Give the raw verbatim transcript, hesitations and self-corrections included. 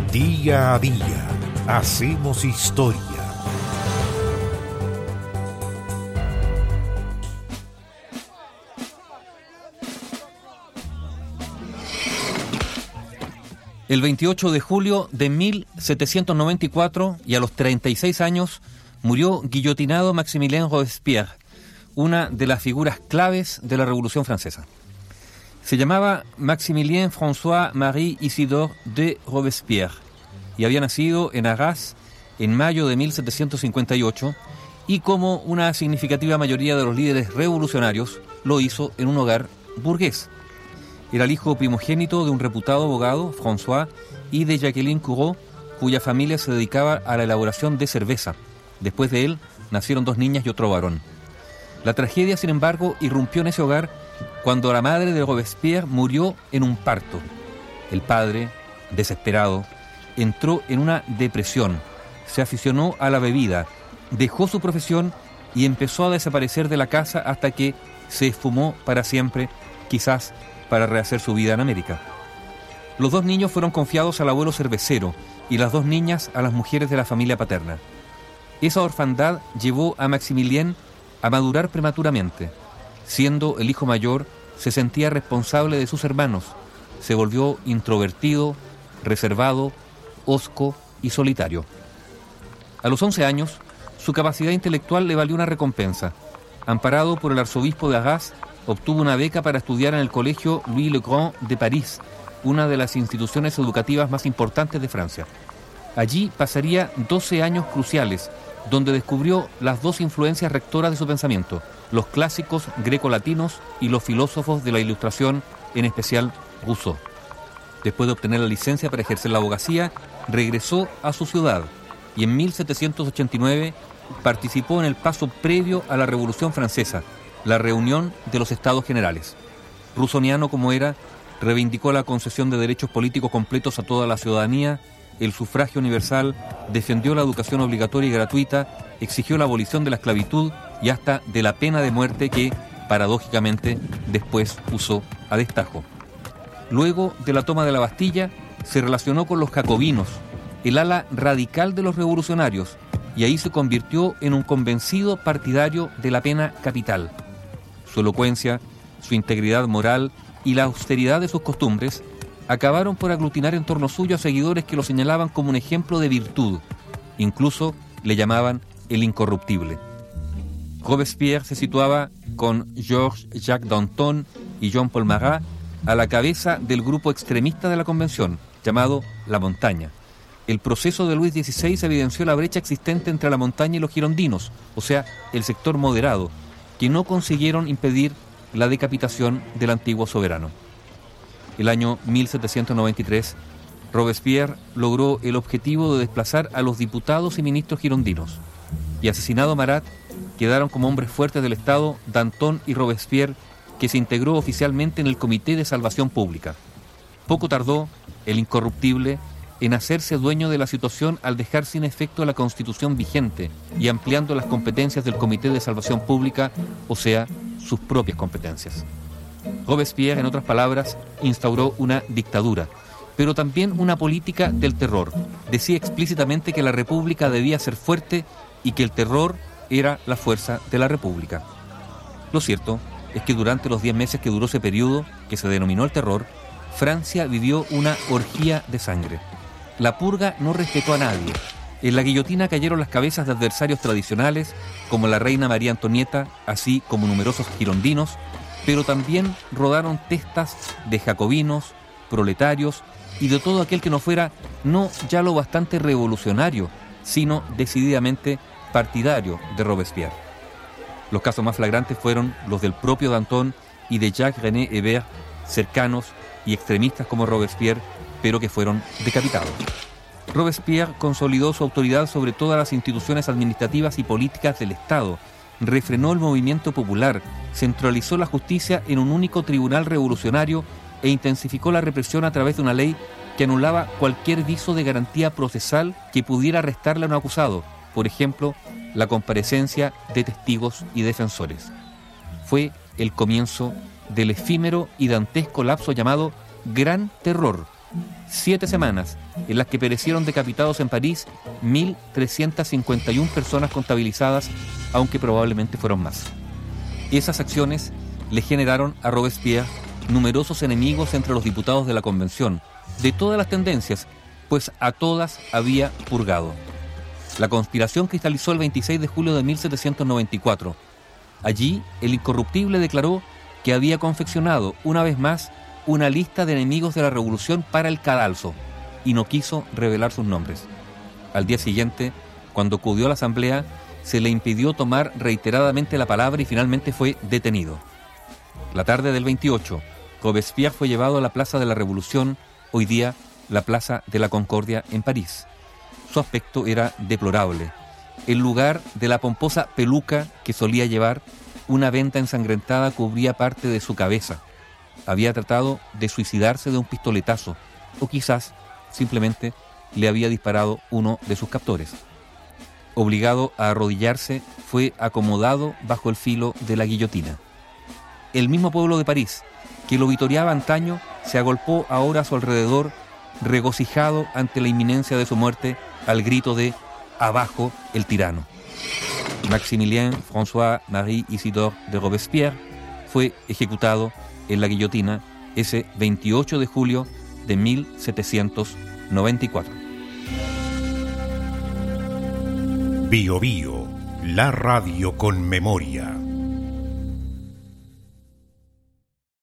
Día a día hacemos historia. El veintiocho de julio de mil setecientos noventa y cuatro, y a los treinta y seis años, murió guillotinado Maximilien Robespierre, una de las figuras claves de la Revolución Francesa. Se llamaba Maximilien François-Marie Isidore de Robespierre y había nacido en Arras en mayo de mil setecientos cincuenta y ocho, y como una significativa mayoría de los líderes revolucionarios, lo hizo en un hogar burgués. Era el hijo primogénito de un reputado abogado, François, y de Jacqueline Couraud, cuya familia se dedicaba a la elaboración de cerveza. Después de él, nacieron dos niñas y otro varón. La tragedia, sin embargo, irrumpió en ese hogar cuando la madre de Robespierre murió en un parto. El padre, desesperado, entró en una depresión, se aficionó a la bebida, dejó su profesión y empezó a desaparecer de la casa hasta que se esfumó para siempre, quizás para rehacer su vida en América. Los dos niños fueron confiados al abuelo cervecero y las dos niñas a las mujeres de la familia paterna. Esa orfandad llevó a Maximilien a madurar prematuramente. Siendo el hijo mayor, se sentía responsable de sus hermanos. Se volvió introvertido, reservado, hosco y solitario. A los once años, su capacidad intelectual le valió una recompensa. Amparado por el arzobispo de Arras, obtuvo una beca para estudiar en el colegio Louis le Grand de París, una de las instituciones educativas más importantes de Francia. Allí pasaría doce años cruciales, donde descubrió las dos influencias rectoras de su pensamiento, los clásicos grecolatinos y los filósofos de la Ilustración, en especial Rousseau. Después de obtener la licencia para ejercer la abogacía, regresó a su ciudad y en mil setecientos ochenta y nueve participó en el paso previo a la Revolución Francesa, la reunión de los Estados Generales. Rousseauiano como era, reivindicó la concesión de derechos políticos completos a toda la ciudadanía, el sufragio universal, defendió la educación obligatoria y gratuita, exigió la abolición de la esclavitud y hasta de la pena de muerte que, paradójicamente, después usó a destajo. Luego de la toma de la Bastilla, se relacionó con los jacobinos, el ala radical de los revolucionarios, y ahí se convirtió en un convencido partidario de la pena capital. Su elocuencia, su integridad moral y la austeridad de sus costumbres acabaron por aglutinar en torno suyo a seguidores que lo señalaban como un ejemplo de virtud. Incluso le llamaban el incorruptible. Robespierre se situaba con Georges-Jacques Danton y Jean-Paul Marat a la cabeza del grupo extremista de la Convención, llamado La Montaña. El proceso de Luis dieciséis evidenció la brecha existente entre la montaña y los girondinos, o sea, el sector moderado, que no consiguieron impedir la decapitación del antiguo soberano. El año mil setecientos noventa y tres, Robespierre logró el objetivo de desplazar a los diputados y ministros girondinos. Y asesinado Marat, quedaron como hombres fuertes del Estado Danton y Robespierre, que se integró oficialmente en el Comité de Salvación Pública. Poco tardó el incorruptible en hacerse dueño de la situación al dejar sin efecto la Constitución vigente y ampliando las competencias del Comité de Salvación Pública, o sea, sus propias competencias. Robespierre, en otras palabras, instauró una dictadura, pero también una política del terror. Decía explícitamente que la República debía ser fuerte y que el terror era la fuerza de la República. Lo cierto es que durante los diez meses que duró ese periodo, que se denominó el terror, Francia vivió una orgía de sangre. La purga no respetó a nadie. En la guillotina cayeron las cabezas de adversarios tradicionales, como la reina María Antonieta, así como numerosos girondinos, pero también rodaron testas de jacobinos, proletarios y de todo aquel que no fuera no ya lo bastante revolucionario, sino decididamente partidario de Robespierre. Los casos más flagrantes fueron los del propio Danton y de Jacques-René Hébert, cercanos y extremistas como Robespierre, pero que fueron decapitados. Robespierre consolidó su autoridad sobre todas las instituciones administrativas y políticas del Estado, refrenó el movimiento popular, centralizó la justicia en un único tribunal revolucionario e intensificó la represión a través de una ley que anulaba cualquier viso de garantía procesal que pudiera restarle a un acusado, por ejemplo, la comparecencia de testigos y defensores. Fue el comienzo del efímero y dantesco lapso llamado Gran Terror, Siete semanas en las que perecieron decapitados en París mil trescientas cincuenta y una personas contabilizadas, aunque probablemente fueron más. Esas acciones le generaron a Robespierre numerosos enemigos entre los diputados de la Convención, de todas las tendencias, pues a todas había purgado. La conspiración cristalizó el veintiséis de julio de mil setecientos noventa y cuatro. Allí, el incorruptible declaró que había confeccionado, una vez más, una lista de enemigos de la revolución para el cadalso, y no quiso revelar sus nombres. Al día siguiente, cuando acudió a la asamblea, se le impidió tomar reiteradamente la palabra y finalmente fue detenido. La tarde del veintiocho, Robespierre fue llevado a la Plaza de la Revolución, hoy día la Plaza de la Concordia en París. Su aspecto era deplorable. En lugar de la pomposa peluca que solía llevar, una venda ensangrentada cubría parte de su cabeza. Había tratado de suicidarse de un pistoletazo, o quizás simplemente le había disparado uno de sus captores. Obligado a arrodillarse, fue acomodado bajo el filo de la guillotina. El mismo pueblo de París, que lo vitoreaba antaño, se agolpó ahora a su alrededor, regocijado ante la inminencia de su muerte, al grito de «Abajo el tirano». Maximilien François Marie Isidore de Robespierre fue ejecutado en la guillotina ese veintiocho de julio de mil setecientos noventa y cuatro. Bio Bio, la radio con memoria.